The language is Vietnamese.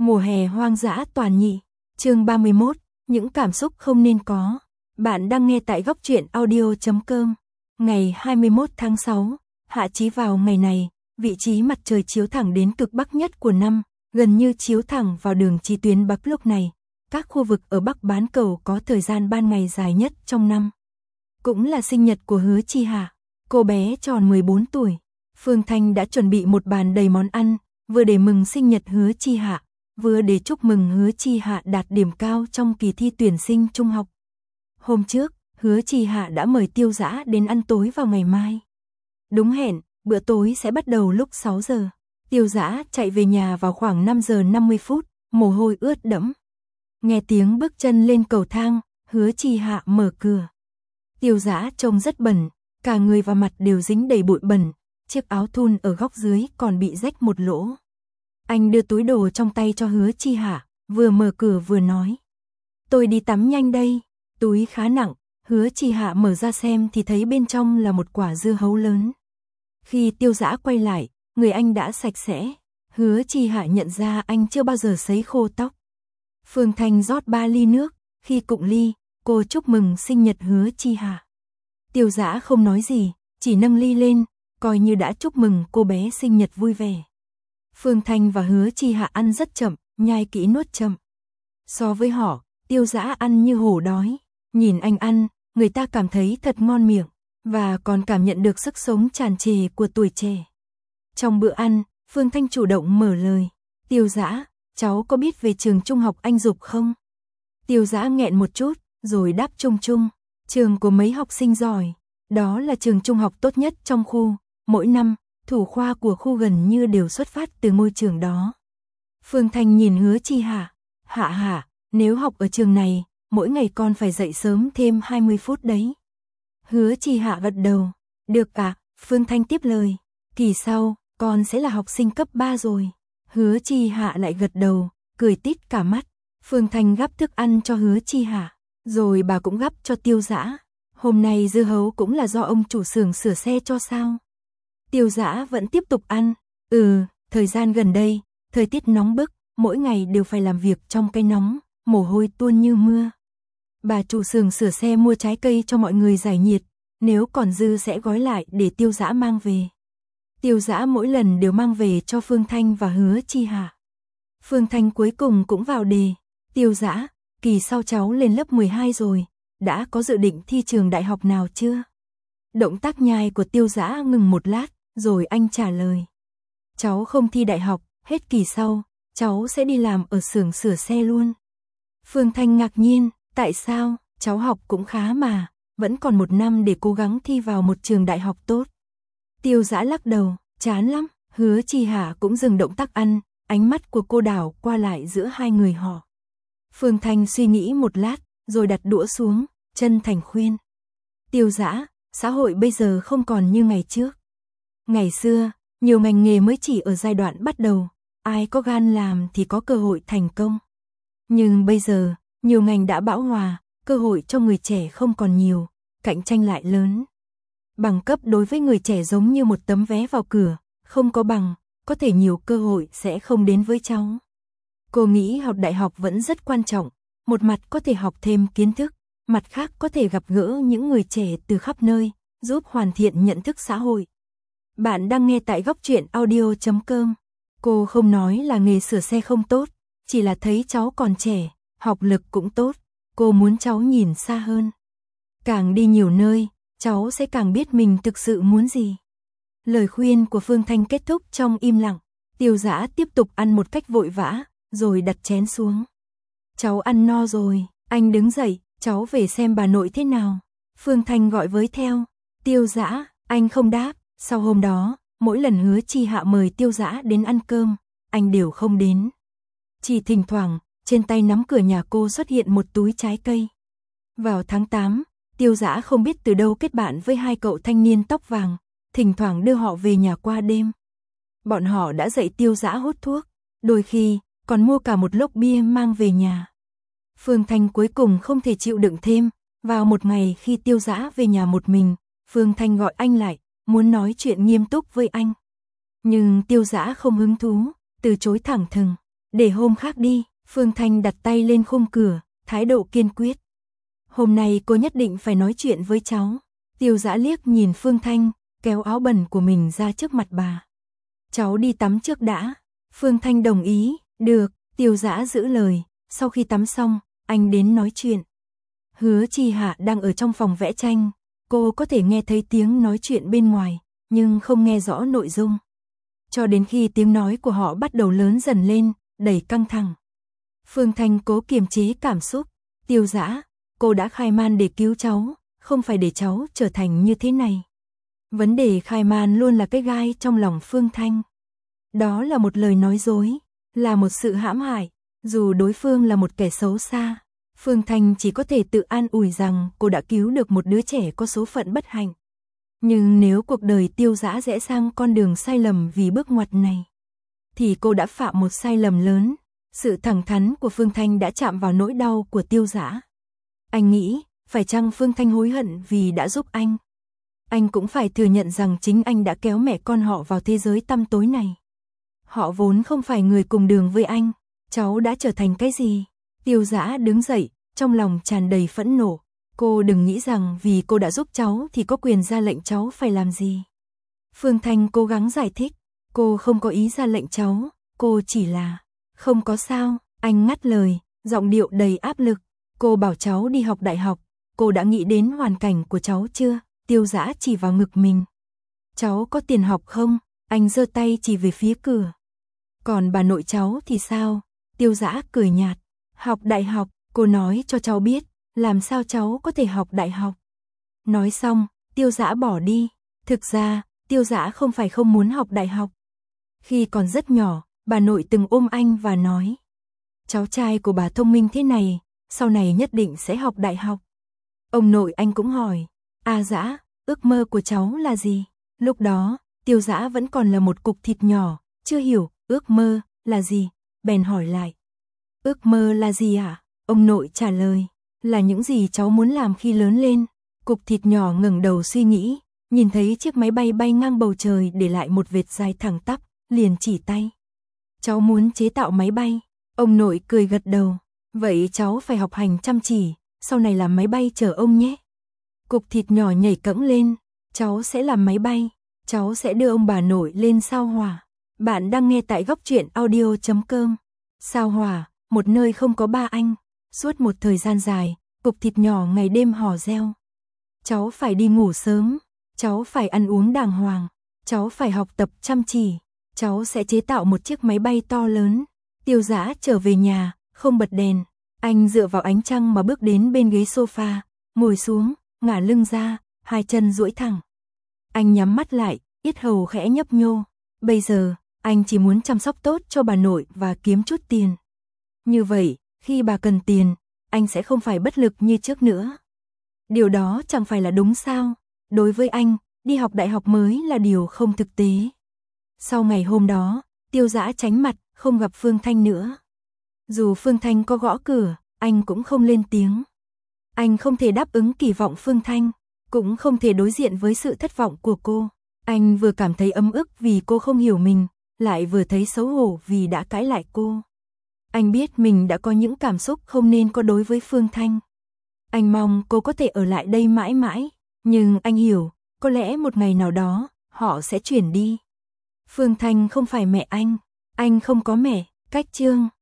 Mùa hè hoang dã toàn nhị, chương 31, những cảm xúc không nên có. Bạn đang nghe tại góc truyện audio.com. Ngày 21 tháng 6, hạ chí vào ngày này, vị trí mặt trời chiếu thẳng đến cực bắc nhất của năm, gần như chiếu thẳng vào đường chí tuyến Bắc lúc này. Các khu vực ở Bắc bán cầu có thời gian ban ngày dài nhất trong năm. Cũng là sinh nhật của Hứa Chi Hạ, cô bé tròn 14 tuổi. Phương Thanh đã chuẩn bị một bàn đầy món ăn, vừa để mừng sinh nhật Hứa Chi Hạ, vừa để chúc mừng Hứa Chi Hạ đạt điểm cao trong kỳ thi tuyển sinh trung học. Hôm trước, Hứa Chi Hạ đã mời Tiêu Dã đến ăn tối vào ngày mai. Đúng hẹn, bữa tối sẽ bắt đầu lúc 6 giờ. Tiêu Dã chạy về nhà vào khoảng 5 giờ 50 phút, mồ hôi ướt đẫm. Nghe tiếng bước chân lên cầu thang, Hứa Chi Hạ mở cửa. Tiêu Dã trông rất bẩn, cả người và mặt đều dính đầy bụi bẩn, chiếc áo thun ở góc dưới còn bị rách một lỗ. Anh đưa túi đồ trong tay cho Hứa Chi Hạ, vừa mở cửa vừa nói: "Tôi đi tắm nhanh đây." Túi khá nặng, Hứa Chi Hạ mở ra xem thì thấy bên trong là một quả dưa hấu lớn. Khi Tiêu Dã quay lại, người anh đã sạch sẽ. Hứa Chi Hạ nhận ra anh chưa bao giờ sấy khô tóc. Phương Thanh rót 3 ly nước, khi cụng ly, cô chúc mừng sinh nhật Hứa Chi Hạ. Tiêu Dã không nói gì, chỉ nâng ly lên, coi như đã chúc mừng cô bé sinh nhật vui vẻ. Phương Thanh và Hứa Chi Hạ ăn rất chậm, nhai kỹ nuốt chậm. So với họ, Tiêu Dã ăn như hổ đói. Nhìn anh ăn, người ta cảm thấy thật ngon miệng, và còn cảm nhận được sức sống tràn trề của tuổi trẻ. Trong bữa ăn, Phương Thanh chủ động mở lời: "Tiêu Dã, cháu có biết về trường trung học Anh Dục không?" Tiêu Dã nghẹn một chút, rồi đáp chung chung: "Trường của mấy học sinh giỏi, đó là trường trung học tốt nhất trong khu, mỗi năm, thủ khoa của khu gần như đều xuất phát từ ngôi trường đó." Phương Thanh nhìn Hứa Chi Hạ: "Hạ Hạ, nếu học ở trường này, mỗi ngày con phải dậy sớm thêm 20 phút đấy." Hứa Chi Hạ gật đầu: "Được ạ." Phương Thanh tiếp lời: "Kỳ sau, con sẽ là học sinh cấp 3 rồi." Hứa Chi Hạ lại gật đầu, cười tít cả mắt. Phương Thanh gắp thức ăn cho Hứa Chi Hạ, rồi bà cũng gắp cho Tiêu Dã. "Hôm nay dưa hấu cũng là do ông chủ xưởng sửa xe cho sao?" Tiêu Dã vẫn tiếp tục ăn: Thời gian gần đây, thời tiết nóng bức, mỗi ngày đều phải làm việc trong cái nóng, mồ hôi tuôn như mưa. Bà chủ xưởng sửa xe mua trái cây cho mọi người giải nhiệt, nếu còn dư sẽ gói lại để Tiêu Dã mang về." Tiêu Dã mỗi lần đều mang về cho Phương Thanh và Hứa Chi Hạ. Phương Thanh cuối cùng cũng vào đề: "Tiêu Dã, kỳ sau cháu lên lớp 12 rồi, đã có dự định thi trường đại học nào chưa?" Động tác nhai của Tiêu Dã ngừng một lát, rồi anh trả lời: "Cháu không thi đại học, hết kỳ sau, cháu sẽ đi làm ở xưởng sửa xe luôn." Phương Thanh ngạc nhiên: "Tại sao? Cháu học cũng khá mà, vẫn còn 1 năm để cố gắng thi vào một trường đại học tốt." Tiêu Dã lắc đầu: "Chán lắm." Hứa Chi Hạ cũng dừng động tác ăn, ánh mắt của cô đảo qua lại giữa hai người họ. Phương Thanh suy nghĩ một lát, rồi đặt đũa xuống, chân thành khuyên: "Tiêu Dã, xã hội bây giờ không còn như ngày trước. Ngày xưa, nhiều ngành nghề mới chỉ ở giai đoạn bắt đầu, ai có gan làm thì có cơ hội thành công. Nhưng bây giờ, nhiều ngành đã bão hòa, cơ hội cho người trẻ không còn nhiều, cạnh tranh lại lớn. Bằng cấp đối với người trẻ giống như một tấm vé vào cửa, không có bằng, có thể nhiều cơ hội sẽ không đến với cháu." Cô nghĩ học đại học vẫn rất quan trọng, một mặt có thể học thêm kiến thức, mặt khác có thể gặp gỡ những người trẻ từ khắp nơi, giúp hoàn thiện nhận thức xã hội. Bạn đang nghe tại góc truyện audio.com. Cô không nói là nghề sửa xe không tốt, chỉ là thấy cháu còn trẻ, học lực cũng tốt, cô muốn cháu nhìn xa hơn. Càng đi nhiều nơi, cháu sẽ càng biết mình thực sự muốn gì. Lời khuyên của Phương Thanh kết thúc trong im lặng. Tiêu Dã tiếp tục ăn một cách vội vã, rồi đặt chén xuống. "Cháu ăn no rồi." Anh đứng dậy: "Cháu về xem bà nội thế nào." Phương Thanh gọi với theo. "Tiêu Dã." Anh không đáp. Sau hôm đó, mỗi lần Hứa Chi Hạ mời Tiêu Dã đến ăn cơm, anh đều không đến. Chỉ thỉnh thoảng, trên tay nắm cửa nhà cô xuất hiện một túi trái cây. Vào tháng 8, Tiêu Dã không biết từ đâu kết bạn với 2 cậu thanh niên tóc vàng, thỉnh thoảng đưa họ về nhà qua đêm. Bọn họ đã dạy Tiêu Dã hút thuốc, đôi khi còn mua cả một lốc bia mang về nhà. Phương Thanh cuối cùng không thể chịu đựng thêm, vào một ngày khi Tiêu Dã về nhà một mình, Phương Thanh gọi anh lại, muốn nói chuyện nghiêm túc với anh. Nhưng Tiêu Dã không hứng thú, từ chối thẳng thừng. Để hôm khác đi, Phương Thanh đặt tay lên khung cửa, thái độ kiên quyết. Hôm nay cô nhất định phải nói chuyện với cháu. Tiêu Dã liếc nhìn Phương Thanh, kéo áo bẩn của mình ra trước mặt bà. Cháu đi tắm trước đã. Phương Thanh đồng ý, được, Tiêu Dã giữ lời, sau khi tắm xong, anh đến nói chuyện. Hứa Chi Hạ đang ở trong phòng vẽ tranh, cô có thể nghe thấy tiếng nói chuyện bên ngoài, nhưng không nghe rõ nội dung. Cho đến khi tiếng nói của họ bắt đầu lớn dần lên, đầy căng thẳng. Phương Thanh cố kiềm chế cảm xúc. Tiêu Dã, cô đã khai man để cứu cháu, không phải để cháu trở thành như thế này. Vấn đề khai man luôn là cái gai trong lòng Phương Thanh. Đó là một lời nói dối, là một sự hãm hại, dù đối phương là một kẻ xấu xa. Phương Thanh chỉ có thể tự an ủi rằng cô đã cứu được một đứa trẻ có số phận bất hạnh. Nhưng nếu cuộc đời Tiêu Dã rẽ sang con đường sai lầm vì bước ngoặt này, thì cô đã phạm một sai lầm lớn. Sự thẳng thắn của Phương Thanh đã chạm vào nỗi đau của Tiêu Dã. Anh nghĩ, phải chăng Phương Thanh hối hận vì đã giúp anh? Anh cũng phải thừa nhận rằng chính anh đã kéo mẹ con họ vào thế giới tăm tối này. Họ vốn không phải người cùng đường với anh. Cháu đã trở thành cái gì? Tiêu Dã đứng dậy, trong lòng tràn đầy phẫn nộ. Cô đừng nghĩ rằng vì cô đã giúp cháu thì có quyền ra lệnh cháu phải làm gì. Phương Thanh cố gắng giải thích. Cô không có ý ra lệnh cháu, cô chỉ là... Không có sao, anh ngắt lời, giọng điệu đầy áp lực. Cô bảo cháu đi học đại học, cô đã nghĩ đến hoàn cảnh của cháu chưa? Tiêu Dã chỉ vào ngực mình. Cháu có tiền học không? Anh giơ tay chỉ về phía cửa. Còn bà nội cháu thì sao? Tiêu Dã cười nhạt. Học đại học, cô nói cho cháu biết, làm sao cháu có thể học đại học. Nói xong, Tiêu Dã bỏ đi. Thực ra, Tiêu Dã không phải không muốn học đại học. Khi còn rất nhỏ, bà nội từng ôm anh và nói, cháu trai của bà thông minh thế này, sau này nhất định sẽ học đại học. Ông nội anh cũng hỏi, Dã, ước mơ của cháu là gì? Lúc đó, Tiêu Dã vẫn còn là một cục thịt nhỏ, chưa hiểu ước mơ là gì, bèn hỏi lại. Ước mơ là gì ạ? Ông nội trả lời, là những gì cháu muốn làm khi lớn lên. Cục thịt nhỏ ngẩng đầu suy nghĩ, nhìn thấy chiếc máy bay bay ngang bầu trời để lại một vệt dài thẳng tắp, liền chỉ tay. Cháu muốn chế tạo máy bay. Ông nội cười gật đầu. Vậy cháu phải học hành chăm chỉ, sau này làm máy bay chở ông nhé. Cục thịt nhỏ nhảy cẫng lên. Cháu sẽ làm máy bay. Cháu sẽ đưa ông bà nội lên sao Hỏa. Bạn đang nghe tại Góc Truyện Audio.com. Sao Hỏa, một nơi không có ba anh. Suốt một thời gian dài, cục thịt nhỏ ngày đêm hò reo. Cháu phải đi ngủ sớm. Cháu phải ăn uống đàng hoàng. Cháu phải học tập chăm chỉ. Cháu sẽ chế tạo một chiếc máy bay to lớn. Tiêu Dã trở về nhà, không bật đèn. Anh dựa vào ánh trăng mà bước đến bên ghế sofa, ngồi xuống, ngả lưng ra, hai chân duỗi thẳng. Anh nhắm mắt lại, yết hầu khẽ nhấp nhô. Bây giờ, anh chỉ muốn chăm sóc tốt cho bà nội và kiếm chút tiền. Như vậy, khi bà cần tiền, anh sẽ không phải bất lực như trước nữa. Điều đó chẳng phải là đúng sao? Đối với anh, đi học đại học mới là điều không thực tế. Sau ngày hôm đó, Tiêu Dã tránh mặt, không gặp Phương Thanh nữa. Dù Phương Thanh có gõ cửa, anh cũng không lên tiếng. Anh không thể đáp ứng kỳ vọng Phương Thanh, cũng không thể đối diện với sự thất vọng của cô. Anh vừa cảm thấy ấm ức vì cô không hiểu mình, lại vừa thấy xấu hổ vì đã cãi lại cô. Anh biết mình đã có những cảm xúc không nên có đối với Phương Thanh. Anh mong cô có thể ở lại đây mãi mãi, nhưng anh hiểu, có lẽ một ngày nào đó, họ sẽ chuyển đi. Phương Thanh không phải mẹ anh không có mẹ, cách chương.